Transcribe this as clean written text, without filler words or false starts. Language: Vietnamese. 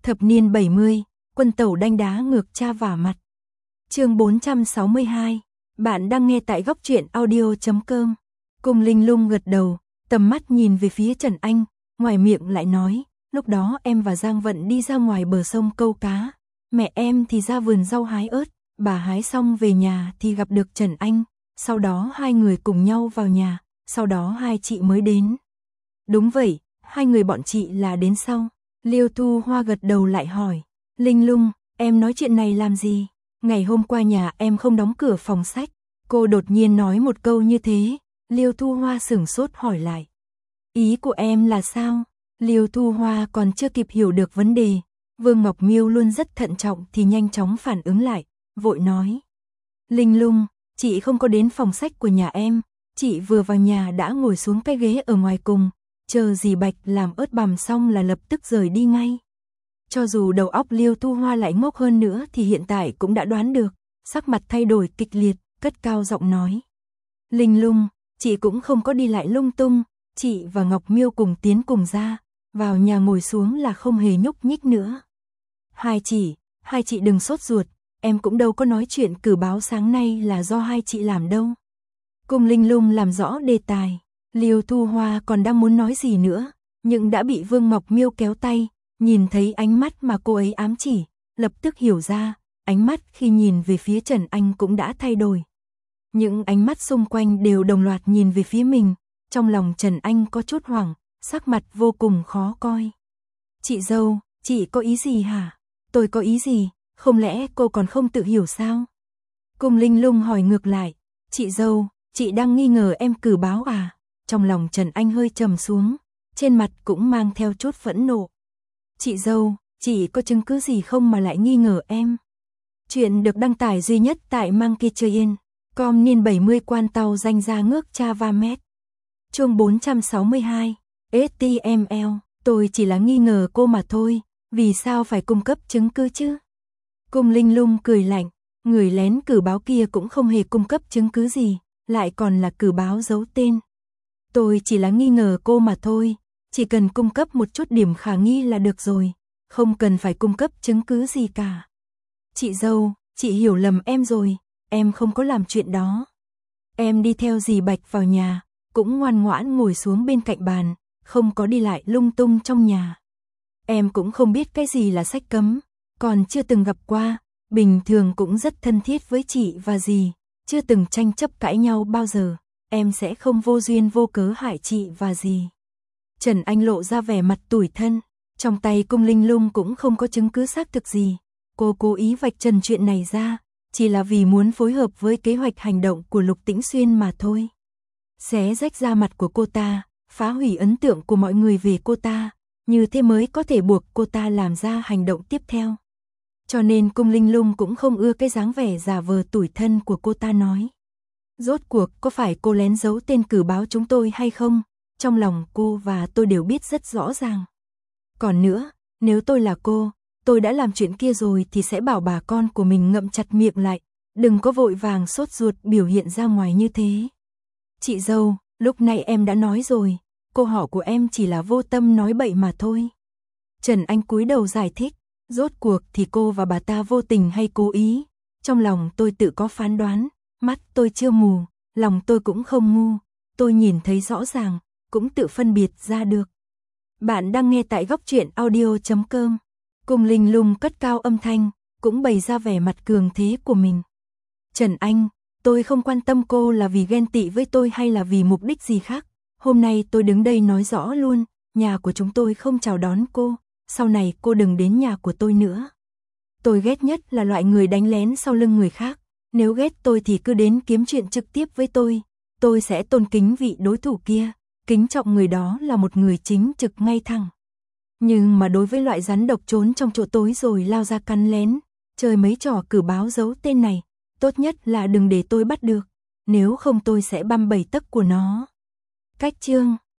Thập niên 70, quân tẩu đanh đá ngược cha vả mặt. Chương 462. Bạn đang nghe tại góc truyện audio.com. Cung Linh Lung gật đầu, tầm mắt nhìn về phía Trần Anh, ngoài miệng lại nói, lúc đó em và Giang Vận đi ra ngoài bờ sông câu cá, mẹ em thì ra vườn rau hái ớt, bà hái xong về nhà thì gặp được Trần Anh, sau đó hai người cùng nhau vào nhà, sau đó hai chị mới đến. Đúng vậy, hai người bọn chị là đến sau. Liêu Thu Hoa gật đầu lại hỏi, Linh Lung, em nói chuyện này làm gì? Ngày hôm qua nhà em không đóng cửa phòng sách. Cô đột nhiên nói một câu như thế, Liêu Thu Hoa sửng sốt hỏi lại. Ý của em là sao? Liêu Thu Hoa còn chưa kịp hiểu được vấn đề. Vương Ngọc Miêu luôn rất thận trọng thì nhanh chóng phản ứng lại, vội nói. Linh Lung, chị không có đến phòng sách của nhà em, chị vừa vào nhà đã ngồi xuống cái ghế ở ngoài cùng, chờ dì Bạch làm ớt bằm xong là lập tức rời đi ngay. Cho dù đầu óc Liêu Thu Hoa lại ngốc hơn nữa thì hiện tại cũng đã đoán được, sắc mặt thay đổi kịch liệt, cất cao giọng nói. Linh Lung, chị cũng không có đi lại lung tung, chị và Ngọc Miêu cùng tiến cùng ra, vào nhà ngồi xuống là không hề nhúc nhích nữa. Hai chị đừng sốt ruột, em cũng đâu có nói chuyện cử báo sáng nay là do hai chị làm đâu. Cung Linh Lung làm rõ đề tài, Liêu Thu Hoa còn đang muốn nói gì nữa, nhưng đã bị Vương Ngọc Miêu kéo tay, nhìn thấy ánh mắt mà cô ấy ám chỉ, lập tức hiểu ra, ánh mắt khi nhìn về phía Trần Anh cũng đã thay đổi. Những ánh mắt xung quanh đều đồng loạt nhìn về phía mình, trong lòng Trần Anh có chút hoảng, sắc mặt vô cùng khó coi. Chị dâu, chị có ý gì hả? Tôi có ý gì, không lẽ cô còn không tự hiểu sao? Cung Linh Lung hỏi ngược lại, chị dâu, chị đang nghi ngờ em cử báo à? Trong lòng Trần Anh hơi trầm xuống, trên mặt cũng mang theo chút phẫn nộ. Chị dâu, chị có chứng cứ gì không mà lại nghi ngờ em? Chuyện được đăng tải duy nhất tại Monkey.com niên 70 quan tàu danh ra ngước cha va mét. Chương 462. HTML, tôi chỉ là nghi ngờ cô mà thôi, vì sao phải cung cấp chứng cứ chứ? Cung Linh Lung cười lạnh, người lén cử báo kia cũng không hề cung cấp chứng cứ gì, lại còn là cử báo giấu tên. Tôi chỉ là nghi ngờ cô mà thôi, chỉ cần cung cấp một chút điểm khả nghi là được rồi, không cần phải cung cấp chứng cứ gì cả. Chị dâu, chị hiểu lầm em rồi, em không có làm chuyện đó. Em đi theo dì Bạch vào nhà, cũng ngoan ngoãn ngồi xuống bên cạnh bàn, không có đi lại lung tung trong nhà. Em cũng không biết cái gì là sách cấm, còn chưa từng gặp qua, bình thường cũng rất thân thiết với chị và dì, chưa từng tranh chấp cãi nhau bao giờ, em sẽ không vô duyên vô cớ hại chị và dì. Trần Anh lộ ra vẻ mặt tủi thân, trong tay Cung Linh Lung cũng không có chứng cứ xác thực gì, cô cố ý vạch trần chuyện này ra, chỉ là vì muốn phối hợp với kế hoạch hành động của Lục Tĩnh Xuyên mà thôi. Xé rách da mặt của cô ta, phá hủy ấn tượng của mọi người về cô ta, như thế mới có thể buộc cô ta làm ra hành động tiếp theo. Cho nên Cung Linh Lung cũng không ưa cái dáng vẻ giả vờ tủi thân của cô ta nói. Rốt cuộc có phải cô lén giấu tên cử báo chúng tôi hay không? Trong lòng cô và tôi đều biết rất rõ ràng. Còn nữa, nếu tôi là cô, tôi đã làm chuyện kia rồi thì sẽ bảo bà con của mình ngậm chặt miệng lại, đừng có vội vàng sốt ruột biểu hiện ra ngoài như thế. Chị dâu, lúc này em đã nói rồi, cô họ của em chỉ là vô tâm nói bậy mà thôi. Trần Anh cúi đầu giải thích, rốt cuộc thì cô và bà ta vô tình hay cố ý, trong lòng tôi tự có phán đoán, mắt tôi chưa mù, lòng tôi cũng không ngu, tôi nhìn thấy rõ ràng, cũng tự phân biệt ra được. Bạn đang nghe tại góc truyện audio.com. Cung Linh Lung cất cao âm thanh, cũng bày ra vẻ mặt cường thế của mình. Trần Anh, tôi không quan tâm cô là vì ghen tị với tôi hay là vì mục đích gì khác. Hôm nay tôi đứng đây nói rõ luôn, nhà của chúng tôi không chào đón cô, sau này cô đừng đến nhà của tôi nữa. Tôi ghét nhất là loại người đánh lén sau lưng người khác, nếu ghét tôi thì cứ đến kiếm chuyện trực tiếp với tôi sẽ tôn kính vị đối thủ kia, kính trọng người đó là một người chính trực ngay thẳng. Nhưng mà đối với loại rắn độc trốn trong chỗ tối rồi lao ra cắn lén, chơi mấy trò cử báo giấu tên này, tốt nhất là đừng để tôi bắt được, nếu không tôi sẽ băm 7 tấc của nó. Cách chương